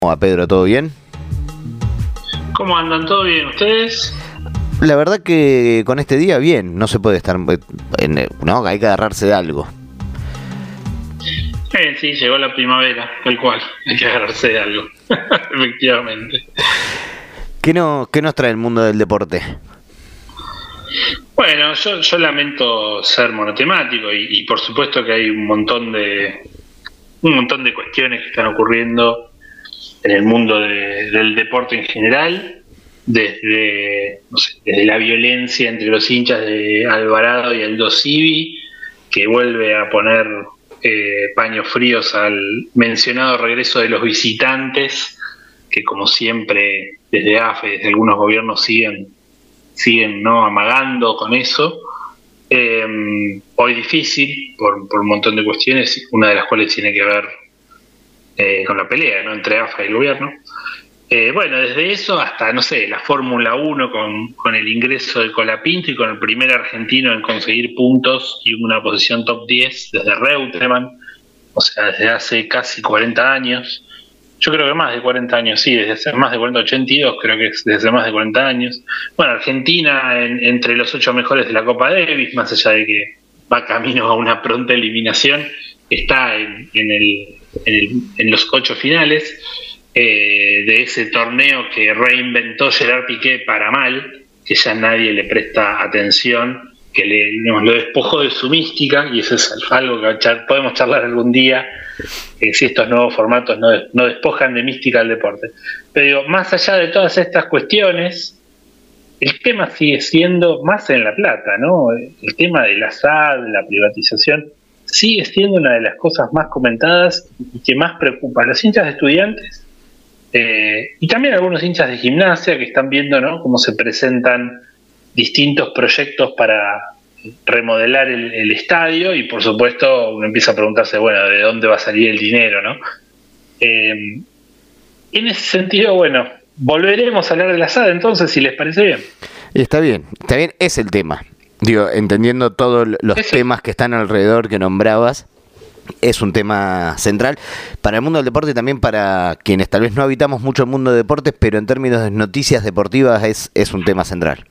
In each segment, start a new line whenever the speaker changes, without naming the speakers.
¿Cómo va, Pedro? ¿Todo bien?
¿Cómo andan? ¿Todo bien? ¿Ustedes?
La verdad que con este día bien, no se puede estar, no, hay que agarrarse de algo.
Sí, llegó la primavera, tal cual, hay que agarrarse de algo, efectivamente.
¿Qué nos trae el mundo del deporte?
Bueno, yo lamento ser monotemático y por supuesto que hay un montón de cuestiones que están ocurriendo en el mundo del deporte en general, desde la violencia entre los hinchas de Alvarado y Aldo Civi, que vuelve a poner paños fríos al mencionado regreso de los visitantes, que como siempre desde AFE, desde algunos gobiernos siguen no amagando con eso. Hoy difícil por un montón de cuestiones, una de las cuales tiene que ver con la pelea, ¿no?, entre AFA y el gobierno. Bueno, desde eso hasta, no sé, la Fórmula 1 con el ingreso de Colapinto y con el primer argentino en conseguir puntos y una posición top 10 desde Reutemann, o sea, desde hace casi 40 años. Yo creo que más de 40 años, sí, desde hace más de 82, creo que es desde hace más de 40 años. Bueno, Argentina entre los 8 mejores de la Copa Davis, más allá de que va camino a una pronta eliminación, está en los 8 finales de ese torneo que reinventó Gerard Piqué para mal, que ya nadie le presta atención, que lo despojó de su mística, y eso es algo que podemos charlar algún día, si estos nuevos formatos no despojan de mística al deporte. Pero digo, más allá de todas estas cuestiones, el tema sigue siendo más en La Plata, ¿no? El tema del ASAD, la privatización, sigue siendo una de las cosas más comentadas y que más preocupa a los hinchas de Estudiantes, y también algunos hinchas de Gimnasia que están viendo, ¿no?, cómo se presentan distintos proyectos para remodelar el estadio, y por supuesto uno empieza a preguntarse, bueno, ¿de dónde va a salir el dinero, no? En ese sentido, bueno, volveremos a hablar de la SAD entonces, si les parece bien.
Está bien, es el tema. Digo, entendiendo todos los temas que están alrededor que nombrabas, es un tema central para el mundo del deporte y también para quienes tal vez no habitamos mucho el mundo de deportes, pero en términos de noticias deportivas es un tema central.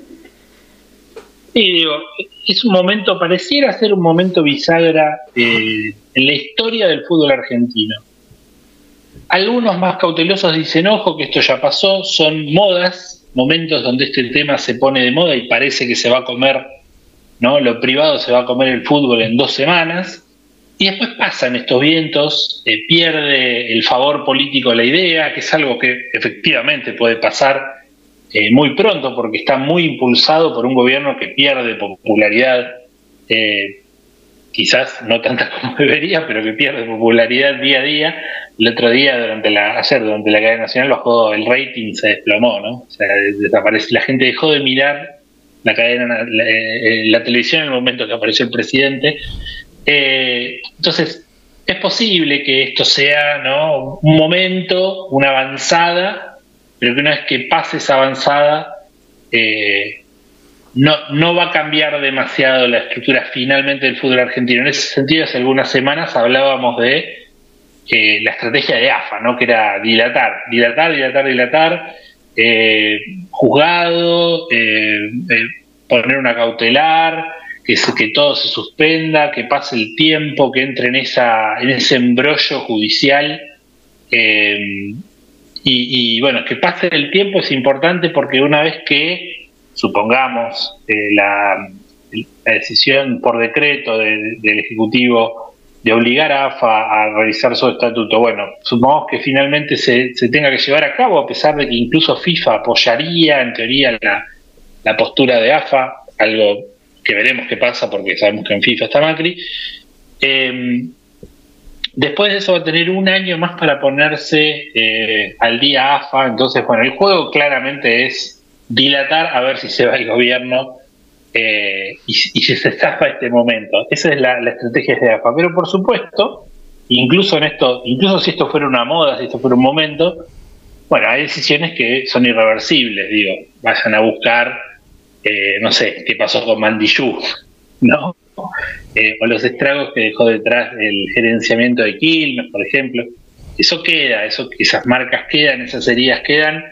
Y digo, es un momento, pareciera ser un momento bisagra en la historia del fútbol argentino. Algunos más cautelosos dicen, ojo, que esto ya pasó, son modas, momentos donde este tema se pone de moda y parece que se va a comer, ¿no?, lo privado se va a comer el fútbol en 2 semanas, y después pasan estos vientos, pierde el favor político la idea, que es algo que efectivamente puede pasar muy pronto, porque está muy impulsado por un gobierno que pierde popularidad, quizás no tanta como debería, pero que pierde popularidad día a día. El otro día, ayer durante la cadena nacional, bajó el rating, se desplomó, ¿no? O sea, desaparece, la gente dejó de mirar la cadena, la televisión en el momento que apareció el presidente. Entonces, es posible que esto sea, ¿no?, un momento, una avanzada, pero que una vez que pase esa avanzada, no va a cambiar demasiado la estructura finalmente del fútbol argentino. En ese sentido, hace algunas semanas hablábamos de la estrategia de AFA, ¿no?, que era dilatar, juzgado, poner una cautelar, que todo se suspenda, que pase el tiempo, que entre en ese embrollo judicial, y bueno, que pase el tiempo es importante, porque una vez que, supongamos, la decisión por decreto del Ejecutivo de obligar a AFA a revisar su estatuto, bueno, supongamos que finalmente se tenga que llevar a cabo, a pesar de que incluso FIFA apoyaría en teoría la postura de AFA, algo que veremos qué pasa, porque sabemos que en FIFA está Macri. Después de eso va a tener un año más para ponerse al día AFA. Entonces, bueno, el juego claramente es dilatar a ver si se va el gobierno y si se zafa este momento. Esa es la estrategia de AFA. Pero por supuesto, incluso si esto fuera una moda, si esto fuera un momento, bueno, hay decisiones que son irreversibles. Digo, vayan a buscar, no sé, qué pasó con Mandillú, ¿no? O los estragos que dejó detrás el gerenciamiento de Quilmes, por ejemplo. eso queda, esas marcas quedan, esas heridas quedan.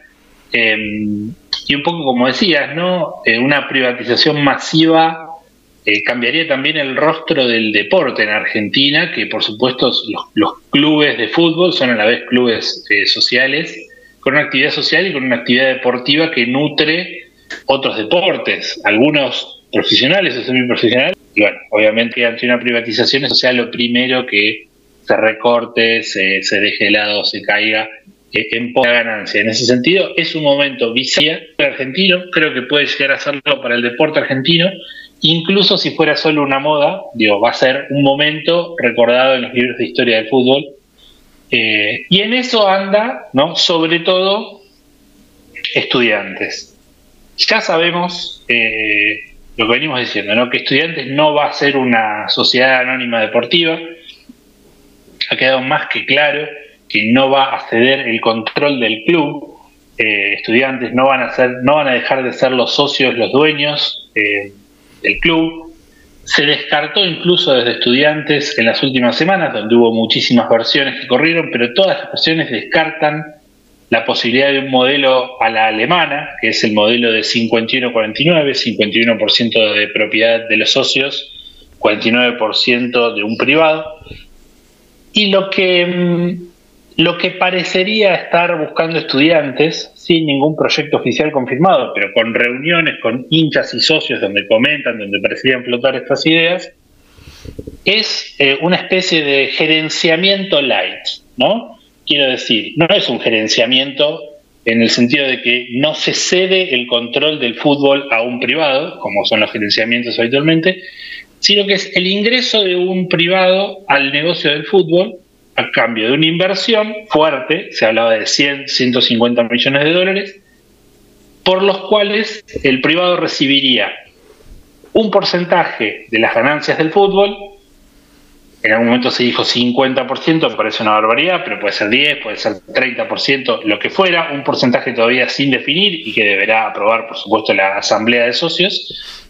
Y un poco como decías, ¿no? Una privatización masiva cambiaría también el rostro del deporte en Argentina, que por supuesto los clubes de fútbol son a la vez clubes sociales, con una actividad social y con una actividad deportiva que nutre otros deportes, algunos profesionales o semiprofesionales. Y bueno, obviamente ante una privatización eso sea lo primero que se recorte, se deje de lado, se caiga en poca ganancia. En ese sentido, es un momento vital para el argentino, creo que puede llegar a serlo para el deporte argentino, incluso si fuera solo una moda, va a ser un momento recordado en los libros de historia del fútbol. Y en eso anda, ¿no? Sobre todo, Estudiantes. Ya sabemos lo que venimos diciendo, ¿no? Que Estudiantes no va a ser una sociedad anónima deportiva. Ha quedado más que claro que no va a ceder el control del club. Estudiantes no van a dejar de ser los socios, los dueños del club. Se descartó incluso desde Estudiantes en las últimas semanas, donde hubo muchísimas versiones que corrieron, pero todas las versiones descartan la posibilidad de un modelo a la alemana, que es el modelo de 51-49, 51% de propiedad de los socios, 49% de un privado. Y lo que parecería estar buscando Estudiantes, sin ningún proyecto oficial confirmado, pero con reuniones con hinchas y socios donde comentan, donde parecerían flotar estas ideas, es una especie de gerenciamiento light, ¿no? Quiero decir, no es un gerenciamiento en el sentido de que no se cede el control del fútbol a un privado, como son los gerenciamientos habitualmente, sino que es el ingreso de un privado al negocio del fútbol a cambio de una inversión fuerte, se hablaba de 100, 150 millones de dólares, por los cuales el privado recibiría un porcentaje de las ganancias del fútbol. En algún momento se dijo 50%, me parece una barbaridad, pero puede ser 10, puede ser 30%, lo que fuera, un porcentaje todavía sin definir y que deberá aprobar, por supuesto, la asamblea de socios.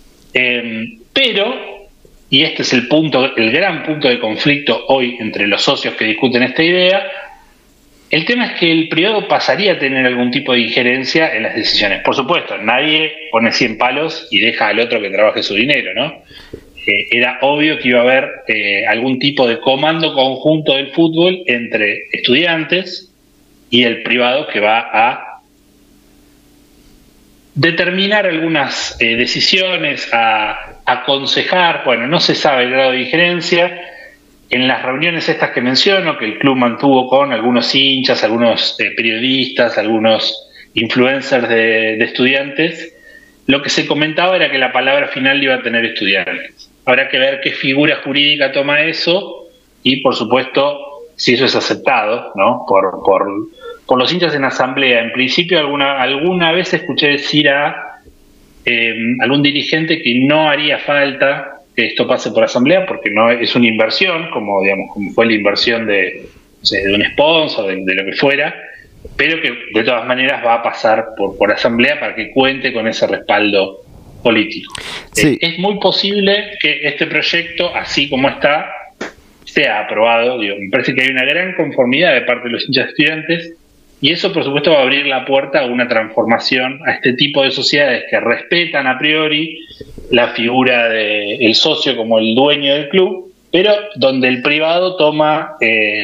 Pero, y este es el gran punto de conflicto hoy entre los socios que discuten esta idea, el tema es que el privado pasaría a tener algún tipo de injerencia en las decisiones. Por supuesto, nadie pone 100 palos y deja al otro que trabaje su dinero, ¿no? Era obvio que iba a haber algún tipo de comando conjunto del fútbol entre Estudiantes y el privado que va a determinar algunas decisiones, a aconsejar. Bueno, no se sabe el grado de injerencia. En las reuniones estas que menciono, que el club mantuvo con algunos hinchas, algunos periodistas, algunos influencers de Estudiantes, lo que se comentaba era que la palabra final iba a tener Estudiantes. Habrá que ver qué figura jurídica toma eso y, por supuesto, si eso es aceptado, ¿no? por los hinchas en asamblea. En principio, alguna vez escuché decir a algún dirigente que no haría falta que esto pase por asamblea porque no es una inversión, como fue la inversión de un sponsor, de lo que fuera, pero que de todas maneras va a pasar por asamblea para que cuente con ese respaldo político. Sí. Es muy posible que este proyecto, así como está, sea aprobado. Me parece que hay una gran conformidad de parte de los hinchas Estudiantes y eso, por supuesto, va a abrir la puerta a una transformación a este tipo de sociedades que respetan a priori la figura del socio como el dueño del club, pero donde el privado toma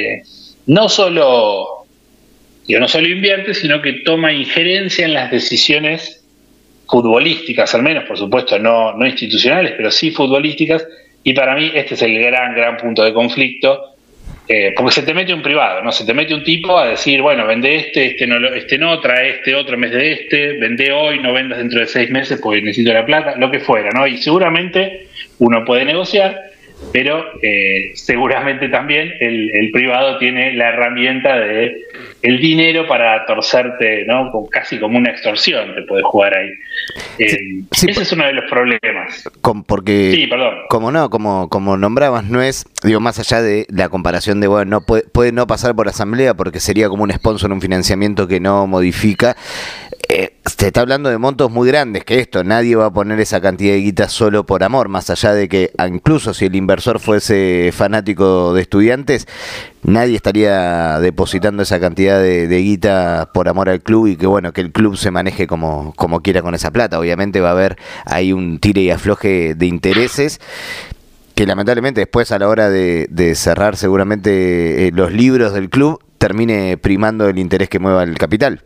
no solo invierte, sino que toma injerencia en las decisiones futbolísticas, al menos, por supuesto, no institucionales, pero sí futbolísticas, y para mí este es el gran punto de conflicto, porque se te mete un privado, ¿no? Se te mete un tipo a decir, bueno, vende este no, trae este otro en vez de vende hoy, no vendas dentro de 6 meses porque necesito la plata, lo que fuera, ¿no? Y seguramente uno puede negociar, pero seguramente también el privado tiene la herramienta de el dinero para torcerte, ¿no? Casi como una extorsión te puede jugar ahí. Sí, ese es uno de los problemas.
Porque,
sí, perdón.
Como nombrabas, no es, más allá de la comparación de, bueno, no puede no pasar por asamblea porque sería como un sponsor, un financiamiento que no modifica. se está hablando de montos muy grandes, que nadie va a poner esa cantidad de guita solo por amor, más allá de que incluso si el inversor fuese fanático de Estudiantes, nadie estaría depositando esa cantidad de guita por amor al club, y que bueno, que el club se maneje como quiera con esa plata. Obviamente va a haber ahí un tire y afloje de intereses, que lamentablemente después, a la hora de cerrar seguramente los libros del club, termine primando el interés que mueva el capital.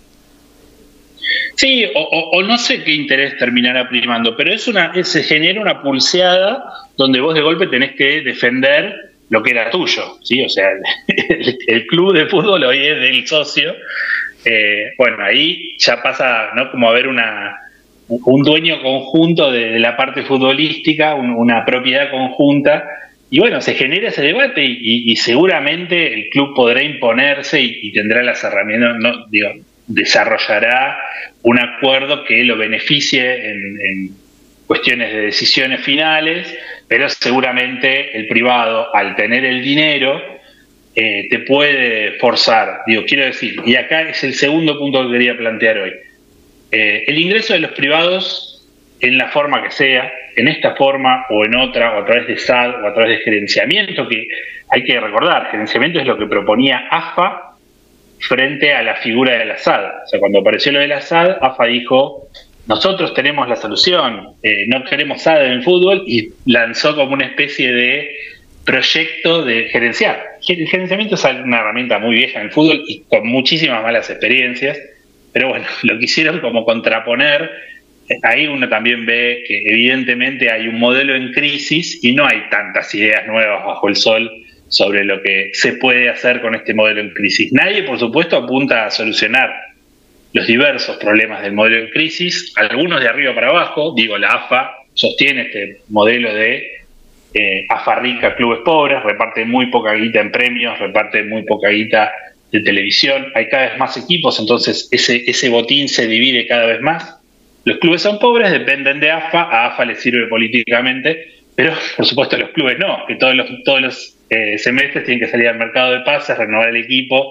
Sí, o no sé qué interés terminará primando, pero se genera una pulseada donde vos de golpe tenés que defender lo que era tuyo, ¿sí? O sea, el club de fútbol hoy es del socio. Bueno, ahí ya pasa, ¿no?, como a haber un dueño conjunto de la parte futbolística, una propiedad conjunta, y bueno, se genera ese debate y seguramente el club podrá imponerse y tendrá las herramientas, desarrollará un acuerdo que lo beneficie en cuestiones de decisiones finales, pero seguramente el privado, al tener el dinero, te puede forzar. Quiero decir, y acá es el segundo punto que quería plantear hoy. El ingreso de los privados, en la forma que sea, en esta forma o en otra, o a través de SAD o a través de gerenciamiento, que hay que recordar, gerenciamiento es lo que proponía AFA frente a la figura de la SAD. O sea, cuando apareció lo de la SAD, AFA dijo: nosotros tenemos la solución, no queremos SAD en el fútbol, y lanzó como una especie de proyecto de gerenciar. El gerenciamiento es una herramienta muy vieja en el fútbol y con muchísimas malas experiencias, pero bueno, lo quisieron como contraponer. Ahí uno también ve que evidentemente hay un modelo en crisis y no hay tantas ideas nuevas bajo el sol sobre lo que se puede hacer con este modelo en crisis. Nadie, por supuesto, apunta a solucionar los diversos problemas del modelo en crisis, algunos de arriba para abajo. La AFA sostiene este modelo de AFA rica, clubes pobres, reparte muy poca guita en premios, reparte muy poca guita de televisión, hay cada vez más equipos, entonces ese botín se divide cada vez más. Los clubes son pobres, dependen de AFA, a AFA les sirve políticamente, pero por supuesto los clubes no, que todos los semestres tienen que salir al mercado de pases, renovar el equipo.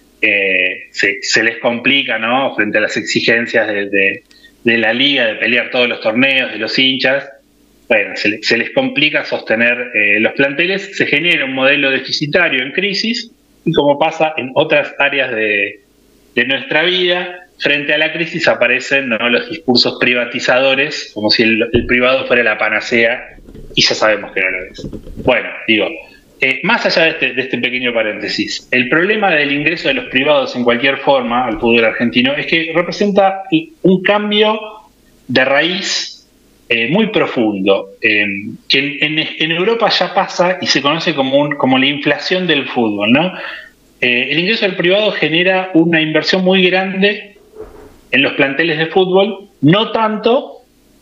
Se les complica, ¿no?, frente a las exigencias de la liga, de pelear todos los torneos, de los hinchas. Bueno, se les complica sostener los planteles, se genera un modelo deficitario en crisis, y como pasa en otras áreas de nuestra vida, frente a la crisis aparecen, ¿no?, los discursos privatizadores, como si el privado fuera la panacea, y ya sabemos que no lo es. Bueno, más allá de este pequeño paréntesis, el problema del ingreso de los privados en cualquier forma al fútbol argentino es que representa un cambio de raíz muy profundo, que en Europa ya pasa y se conoce como la inflación del fútbol, ¿no? El ingreso del privado genera una inversión muy grande en los planteles de fútbol, no tanto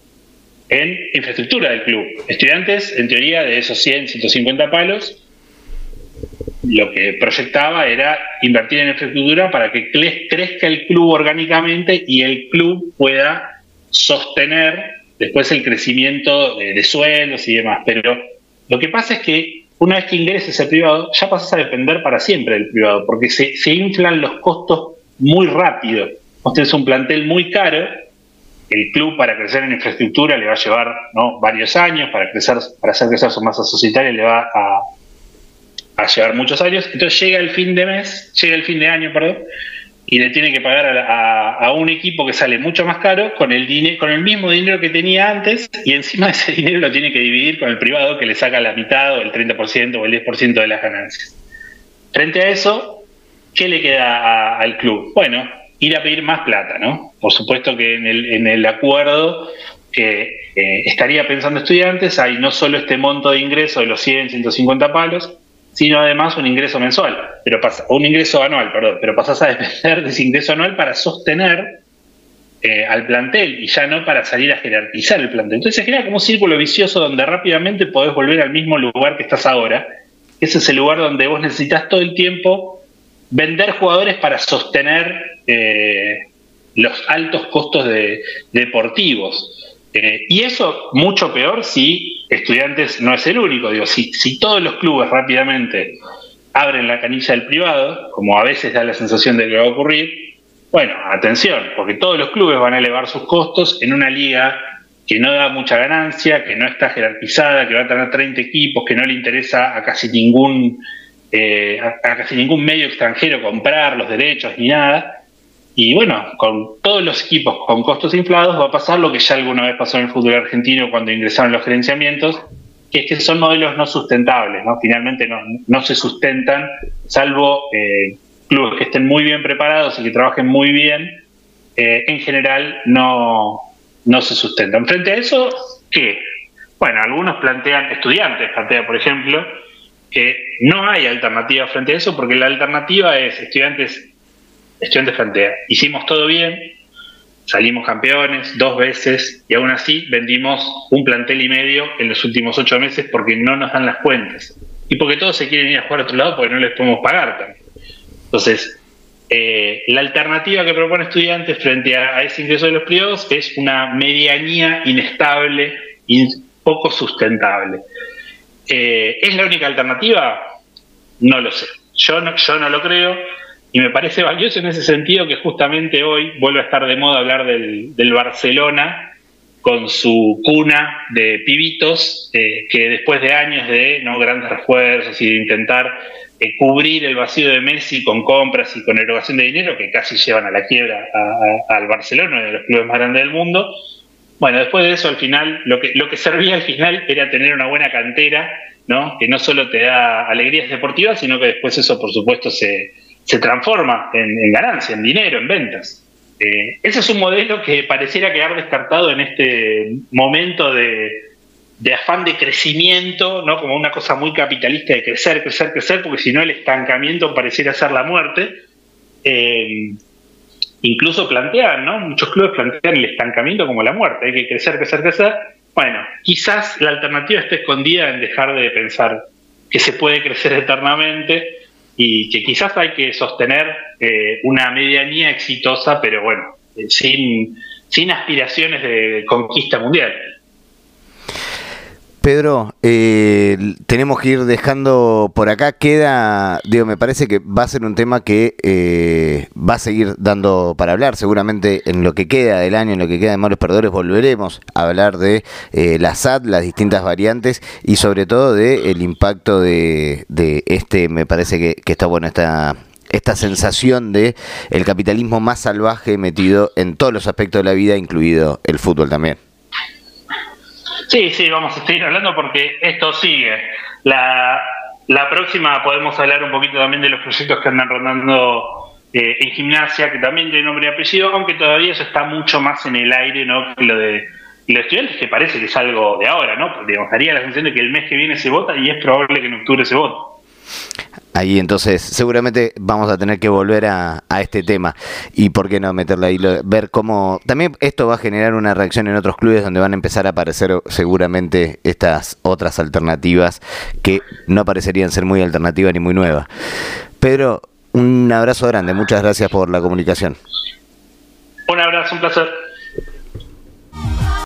en infraestructura del club. Estudiantes, en teoría, de esos 100, 150 palos, lo que proyectaba era invertir en infraestructura para que crezca el club orgánicamente y el club pueda sostener después el crecimiento de sueldos y demás. Pero lo que pasa es que una vez que ingreses al privado, ya pasas a depender para siempre del privado, porque se inflan los costos muy rápido. Vos tenés un plantel muy caro, el club para crecer en infraestructura le va a llevar, ¿no?, varios años, para hacer crecer su masa societaria le va a llevar muchos años. Entonces llega el fin de año, y le tiene que pagar a un equipo que sale mucho más caro con el mismo dinero que tenía antes, y encima de ese dinero lo tiene que dividir con el privado, que le saca la mitad o el 30% o el 10% de las ganancias. Frente a eso, ¿qué le queda al club? Bueno, ir a pedir más plata, ¿no? Por supuesto que en el acuerdo que estaría pensando Estudiantes hay no solo este monto de ingreso de los 100, 150 palos, sino además un ingreso mensual, un ingreso anual, pero pasás a depender de ese ingreso anual para sostener al plantel, y ya no para salir a jerarquizar el plantel. Entonces se genera como un círculo vicioso donde rápidamente podés volver al mismo lugar que estás ahora. Ese es el lugar donde vos necesitas todo el tiempo vender jugadores para sostener los altos costos deportivos. Y eso mucho peor si Estudiantes no es el único. Si todos los clubes rápidamente abren la canilla del privado, como a veces da la sensación de que va a ocurrir, Bueno, atención, porque todos los clubes van a elevar sus costos en una liga que no da mucha ganancia, que no está jerarquizada, que va a tener 30 equipos, que no le interesa a casi ningún medio extranjero comprar los derechos ni nada. Y bueno, con todos los equipos con costos inflados va a pasar lo que ya alguna vez pasó en el fútbol argentino cuando ingresaron los gerenciamientos, que es que son modelos no sustentables, ¿no? Finalmente no se sustentan, salvo clubes que estén muy bien preparados y que trabajen muy bien, en general no se sustentan. Frente a eso, ¿qué? Bueno, algunos Estudiantes plantea, por ejemplo, que no hay alternativa frente a eso, porque la alternativa es Estudiantes plantea, hicimos todo bien, salimos campeones 2 veces y aún así vendimos un plantel y medio en los últimos 8 meses porque no nos dan las cuentas y porque todos se quieren ir a jugar a otro lado porque no les podemos pagar también. Entonces, la alternativa que propone Estudiantes frente a ese ingreso de los privados es una medianía inestable y poco sustentable. ¿Es la única alternativa? No lo sé. Yo no lo creo. Y me parece valioso en ese sentido que justamente hoy vuelve a estar de moda hablar del Barcelona con su cuna de pibitos que después de años de grandes refuerzos y de intentar cubrir el vacío de Messi con compras y con erogación de dinero que casi llevan a la quiebra al Barcelona, uno de los clubes más grandes del mundo. Bueno, después de eso al final lo que servía al final era tener una buena cantera, ¿no? Que no solo te da alegrías deportivas, sino que después eso por supuesto se transforma en ganancia, en dinero, en ventas. Ese es un modelo que pareciera quedar descartado en este momento de afán de crecimiento, ¿no? Como una cosa muy capitalista de crecer, porque si no el estancamiento pareciera ser la muerte. Incluso plantean, ¿no? Muchos clubes plantean el estancamiento como la muerte, hay que crecer. Bueno, quizás la alternativa esté escondida en dejar de pensar que se puede crecer eternamente y que quizás hay que sostener una medianía exitosa, pero bueno, sin aspiraciones de conquista mundial.
Pedro, tenemos que ir dejando por acá. Me parece que va a ser un tema que va a seguir dando para hablar. Seguramente en lo que queda del año, en lo que queda de Malos Perdedores, volveremos a hablar de la SAD, las distintas variantes y sobre todo del impacto de me parece que está bueno esta sensación de el capitalismo más salvaje metido en todos los aspectos de la vida, incluido el fútbol también.
Sí, vamos a seguir hablando porque esto sigue. La próxima podemos hablar un poquito también de los proyectos que andan rondando en Gimnasia, que también tiene nombre y apellido, aunque todavía eso está mucho más en el aire, ¿no? Que lo de los Estudiantes, que parece que es algo de ahora, ¿no? Porque digamos, daría la sensación de que el mes que viene se vota y es probable que en octubre se vote.
Ahí entonces seguramente vamos a tener que volver a este tema y por qué no meterle ahí, ver cómo también esto va a generar una reacción en otros clubes donde van a empezar a aparecer seguramente estas otras alternativas que no parecerían ser muy alternativas ni muy nuevas. Pedro, un abrazo grande, muchas gracias por la comunicación.
Un abrazo, un placer.